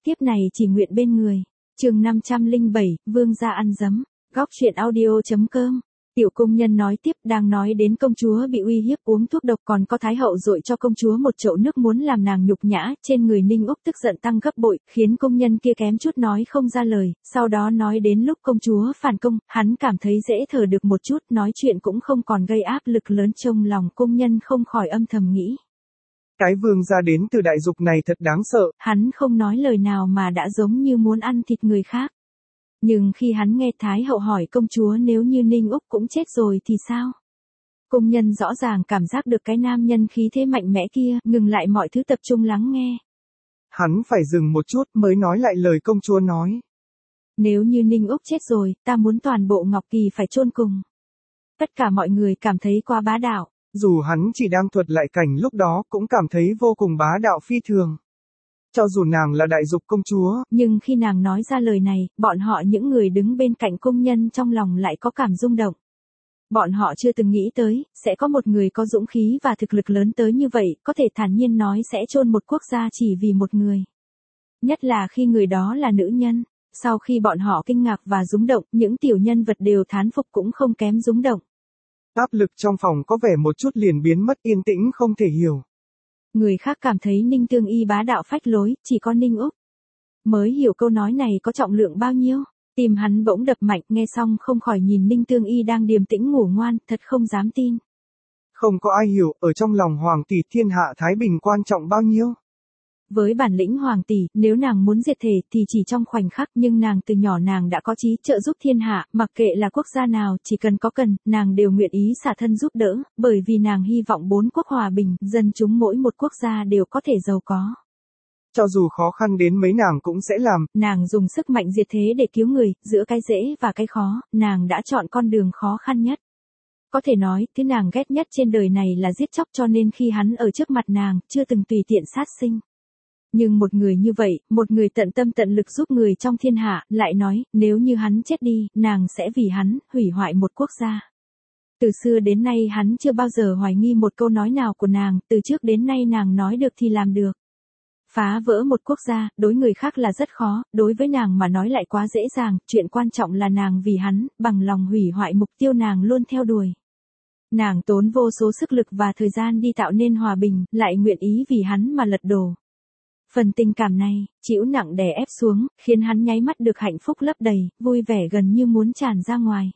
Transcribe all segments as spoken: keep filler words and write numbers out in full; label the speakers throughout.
Speaker 1: tiếp này chỉ nguyện bên người. Chương năm trăm lẻ bảy, Vương gia ăn dấm. Góc truyện audio.com. Tiểu công nhân nói tiếp, đang nói đến công chúa bị uy hiếp uống thuốc độc, còn có thái hậu dội cho công chúa một chậu nước muốn làm nàng nhục nhã, trên người Ninh Úc tức giận tăng gấp bội, khiến công nhân kia kém chút nói không ra lời, sau đó nói đến lúc công chúa phản công, hắn cảm thấy dễ thở được một chút, nói chuyện cũng không còn gây áp lực lớn, trong lòng công nhân không khỏi âm thầm nghĩ.
Speaker 2: Cái vương gia đến từ đại dục này thật đáng sợ.
Speaker 1: Hắn không nói lời nào mà đã giống như muốn ăn thịt người khác. Nhưng khi hắn nghe Thái hậu hỏi công chúa nếu như Ninh Úc cũng chết rồi thì sao? Công nhân rõ ràng cảm giác được cái nam nhân khí thế mạnh mẽ kia, ngừng lại mọi thứ tập trung lắng nghe.
Speaker 2: Hắn phải dừng một chút mới nói lại lời công chúa nói.
Speaker 1: Nếu như Ninh Úc chết rồi, ta muốn toàn bộ Ngọc Kỳ phải chôn cùng. Tất cả mọi người cảm thấy quá bá đạo.
Speaker 2: Dù hắn chỉ đang thuật lại cảnh lúc đó cũng cảm thấy vô cùng bá đạo phi thường. Cho dù nàng là đại dục công chúa.
Speaker 1: Nhưng khi nàng nói ra lời này, bọn họ những người đứng bên cạnh công nhân trong lòng lại có cảm rung động. Bọn họ chưa từng nghĩ tới, sẽ có một người có dũng khí và thực lực lớn tới như vậy, có thể thản nhiên nói sẽ chôn một quốc gia chỉ vì một người. Nhất là khi người đó là nữ nhân. Sau khi bọn họ kinh ngạc và rúng động, những tiểu nhân vật đều thán phục cũng không kém rúng động.
Speaker 2: Áp lực trong phòng có vẻ một chút liền biến mất, yên tĩnh không thể hiểu.
Speaker 1: Người khác cảm thấy Ninh Tương Y bá đạo phách lối, chỉ có Ninh Úc mới hiểu câu nói này có trọng lượng bao nhiêu. Tim hắn bỗng đập mạnh, nghe xong không khỏi nhìn Ninh Tương Y đang điềm tĩnh ngủ ngoan, thật không dám tin.
Speaker 2: Không có ai hiểu, ở trong lòng hoàng tỷ thiên hạ thái bình quan trọng bao nhiêu.
Speaker 1: Với bản lĩnh hoàng tỷ, nếu nàng muốn diệt thể thì chỉ trong khoảnh khắc, nhưng nàng từ nhỏ nàng đã có chí trợ giúp thiên hạ, mặc kệ là quốc gia nào, chỉ cần có cần, nàng đều nguyện ý xả thân giúp đỡ, bởi vì nàng hy vọng bốn quốc hòa bình, dân chúng mỗi một quốc gia đều có thể giàu có.
Speaker 2: Cho dù khó khăn đến mấy nàng cũng sẽ làm.
Speaker 1: Nàng dùng sức mạnh diệt thế để cứu người, giữa cái dễ và cái khó, nàng đã chọn con đường khó khăn nhất. Có thể nói, thứ nàng ghét nhất trên đời này là giết chóc, cho nên khi hắn ở trước mặt nàng, chưa từng tùy tiện sát sinh. Nhưng một người như vậy, một người tận tâm tận lực giúp người trong thiên hạ, lại nói, nếu như hắn chết đi, nàng sẽ vì hắn, hủy hoại một quốc gia. Từ xưa đến nay hắn chưa bao giờ hoài nghi một câu nói nào của nàng, từ trước đến nay nàng nói được thì làm được. Phá vỡ một quốc gia, đối người khác là rất khó, đối với nàng mà nói lại quá dễ dàng, chuyện quan trọng là nàng vì hắn, bằng lòng hủy hoại mục tiêu nàng luôn theo đuổi. Nàng tốn vô số sức lực và thời gian đi tạo nên hòa bình, lại nguyện ý vì hắn mà lật đổ. Phần tình cảm này, chịu nặng đè ép xuống, khiến hắn nháy mắt được hạnh phúc lấp đầy, vui vẻ gần như muốn tràn ra ngoài.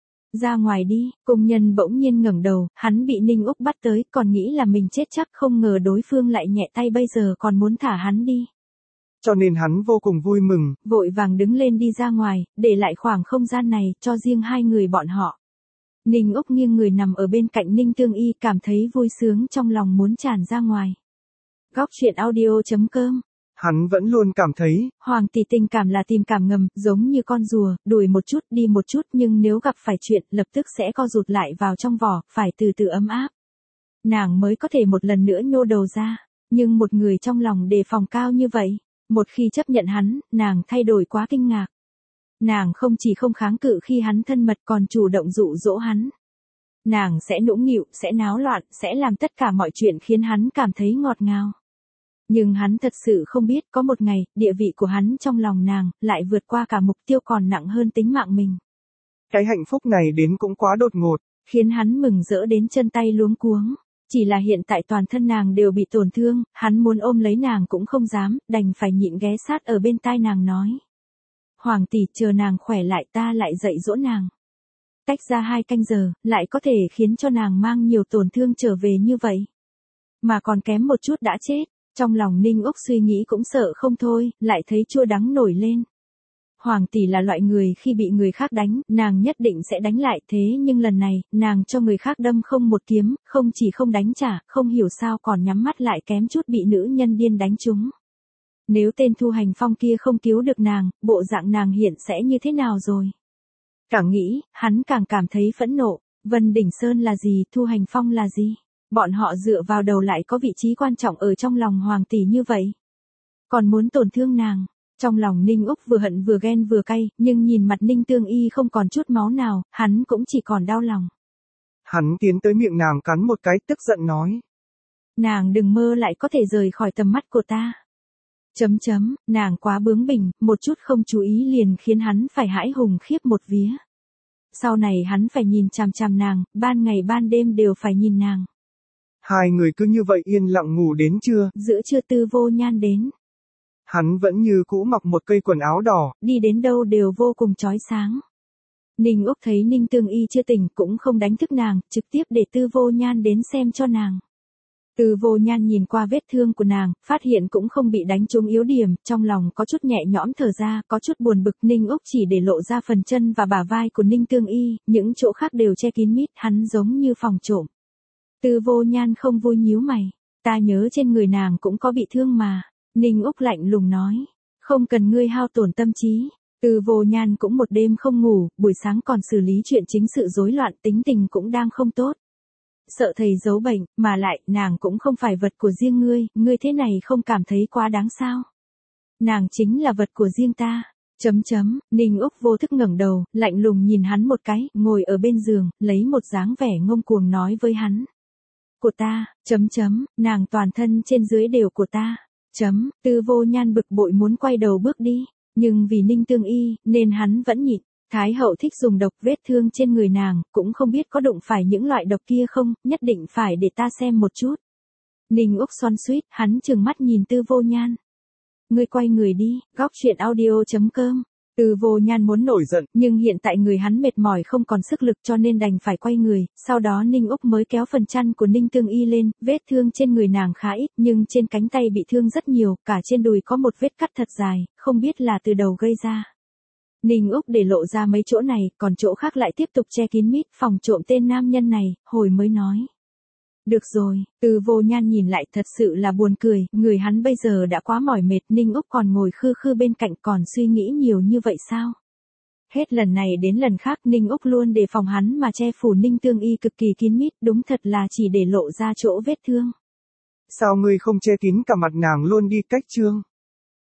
Speaker 1: Ra ngoài đi, công nhân bỗng nhiên ngẩng đầu, hắn bị Ninh Úc bắt tới, còn nghĩ là mình chết chắc, không ngờ đối phương lại nhẹ tay bây giờ còn muốn thả hắn đi.
Speaker 2: Cho nên hắn vô cùng vui mừng.
Speaker 1: Vội vàng đứng lên đi ra ngoài, để lại khoảng không gian này, cho riêng hai người bọn họ. Ninh Úc nghiêng người nằm ở bên cạnh Ninh Tương Y, cảm thấy vui sướng trong lòng muốn tràn ra ngoài. Góc truyện audio.com.
Speaker 2: Hắn vẫn luôn cảm thấy,
Speaker 1: hoàng tỷ tình cảm là tình cảm ngầm, giống như con rùa, đuổi một chút đi một chút, nhưng nếu gặp phải chuyện, lập tức sẽ co rụt lại vào trong vỏ, phải từ từ ấm áp. Nàng mới có thể một lần nữa nhô đầu ra, nhưng một người trong lòng đề phòng cao như vậy, một khi chấp nhận hắn, nàng thay đổi quá kinh ngạc. Nàng không chỉ không kháng cự khi hắn thân mật còn chủ động dụ dỗ hắn. Nàng sẽ nũng nịu, sẽ náo loạn, sẽ làm tất cả mọi chuyện khiến hắn cảm thấy ngọt ngào. Nhưng hắn thật sự không biết có một ngày, địa vị của hắn trong lòng nàng, lại vượt qua cả mục tiêu còn nặng hơn tính mạng mình.
Speaker 2: Cái hạnh phúc này đến cũng quá đột ngột.
Speaker 1: Khiến hắn mừng rỡ đến chân tay luống cuống. Chỉ là hiện tại toàn thân nàng đều bị tổn thương, hắn muốn ôm lấy nàng cũng không dám, đành phải nhịn ghé sát ở bên tai nàng nói. Hoàng tỷ, chờ nàng khỏe lại ta lại dạy dỗ nàng. Tách ra hai canh giờ, lại có thể khiến cho nàng mang nhiều tổn thương trở về như vậy. Mà còn kém một chút đã chết. Trong lòng Ninh Úc suy nghĩ cũng sợ không thôi, lại thấy chua đắng nổi lên. Hoàng tỷ là loại người khi bị người khác đánh, nàng nhất định sẽ đánh lại, thế nhưng lần này, nàng cho người khác đâm không một kiếm, không chỉ không đánh trả, không hiểu sao còn nhắm mắt lại kém chút bị nữ nhân điên đánh trúng. Nếu tên Thu Hành Phong kia không cứu được nàng, bộ dạng nàng hiện sẽ như thế nào rồi? Càng nghĩ, hắn càng cảm thấy phẫn nộ. Vân Đỉnh Sơn là gì, Thu Hành Phong là gì? Bọn họ dựa vào đầu lại có vị trí quan trọng ở trong lòng hoàng tỷ như vậy. Còn muốn tổn thương nàng. Trong lòng Ninh Úc vừa hận vừa ghen vừa cay, nhưng nhìn mặt Ninh Tương Y không còn chút máu nào, hắn cũng chỉ còn đau lòng.
Speaker 2: Hắn tiến tới miệng nàng cắn một cái, tức giận nói.
Speaker 1: Nàng đừng mơ lại có thể rời khỏi tầm mắt của ta. Chấm chấm, nàng quá bướng bỉnh, một chút không chú ý liền khiến hắn phải hãi hùng khiếp một vía. Sau này hắn phải nhìn chằm chằm nàng, ban ngày ban đêm đều phải nhìn nàng.
Speaker 2: Hai người cứ như vậy yên lặng ngủ đến trưa.
Speaker 1: Giữa trưa Tư Vô Nhan đến.
Speaker 2: Hắn vẫn như cũ mặc một cây quần áo đỏ.
Speaker 1: Đi đến đâu đều vô cùng chói sáng. Ninh Úc thấy Ninh Tương Y chưa tỉnh cũng không đánh thức nàng, trực tiếp để Tư Vô Nhan đến xem cho nàng. Tư Vô Nhan nhìn qua vết thương của nàng, phát hiện cũng không bị đánh trúng yếu điểm, trong lòng có chút nhẹ nhõm thở ra, có chút buồn bực. Ninh Úc chỉ để lộ ra phần chân và bả vai của Ninh Tương Y, những chỗ khác đều che kín mít, hắn giống như phòng trộm. Tư Vô Nhan không vui nhíu mày, ta nhớ trên người nàng cũng có bị thương mà. Ninh Úc lạnh lùng nói, không cần ngươi hao tổn tâm trí. Tư Vô Nhan cũng một đêm không ngủ, buổi sáng còn xử lý chuyện chính sự rối loạn, tính tình cũng đang không tốt. Sợ thầy giấu bệnh, mà lại, nàng cũng không phải vật của riêng ngươi, ngươi thế này không cảm thấy quá đáng sao? Nàng chính là vật của riêng ta. Chấm chấm, Ninh Úc vô thức ngẩng đầu, lạnh lùng nhìn hắn một cái, ngồi ở bên giường, lấy một dáng vẻ ngông cuồng nói với hắn. Của ta, chấm chấm, nàng toàn thân trên dưới đều của ta. Chấm, Tư Vô Nhan bực bội muốn quay đầu bước đi, nhưng vì Ninh Tương Y, nên hắn vẫn nhịn. Thái hậu thích dùng độc, vết thương trên người nàng, cũng không biết có đụng phải những loại độc kia không, nhất định phải để ta xem một chút. Ninh Úc xoắn xuýt, hắn trừng mắt nhìn Tư Vô Nhan. Ngươi quay người đi, góc truyện audio chấm com. Tư Vô Nhan muốn nổi giận, nhưng hiện tại người hắn mệt mỏi không còn sức lực cho nên đành phải quay người, sau đó Ninh Úc mới kéo phần chăn của Ninh Tương Y lên, vết thương trên người nàng khá ít, nhưng trên cánh tay bị thương rất nhiều, cả trên đùi có một vết cắt thật dài, không biết là từ đầu gây ra. Ninh Úc để lộ ra mấy chỗ này, còn chỗ khác lại tiếp tục che kín mít, phòng trộm tên nam nhân này, hồi mới nói. Được rồi, Tư Vô Nhan nhìn lại thật sự là buồn cười, người hắn bây giờ đã quá mỏi mệt, Ninh Úc còn ngồi khư khư bên cạnh còn suy nghĩ nhiều như vậy sao? Hết lần này đến lần khác Ninh Úc luôn đề phòng hắn mà che phủ Ninh Tương Y cực kỳ kín mít, đúng thật là chỉ để lộ ra chỗ vết thương.
Speaker 2: Sao ngươi không che kín cả mặt nàng luôn đi cách trương?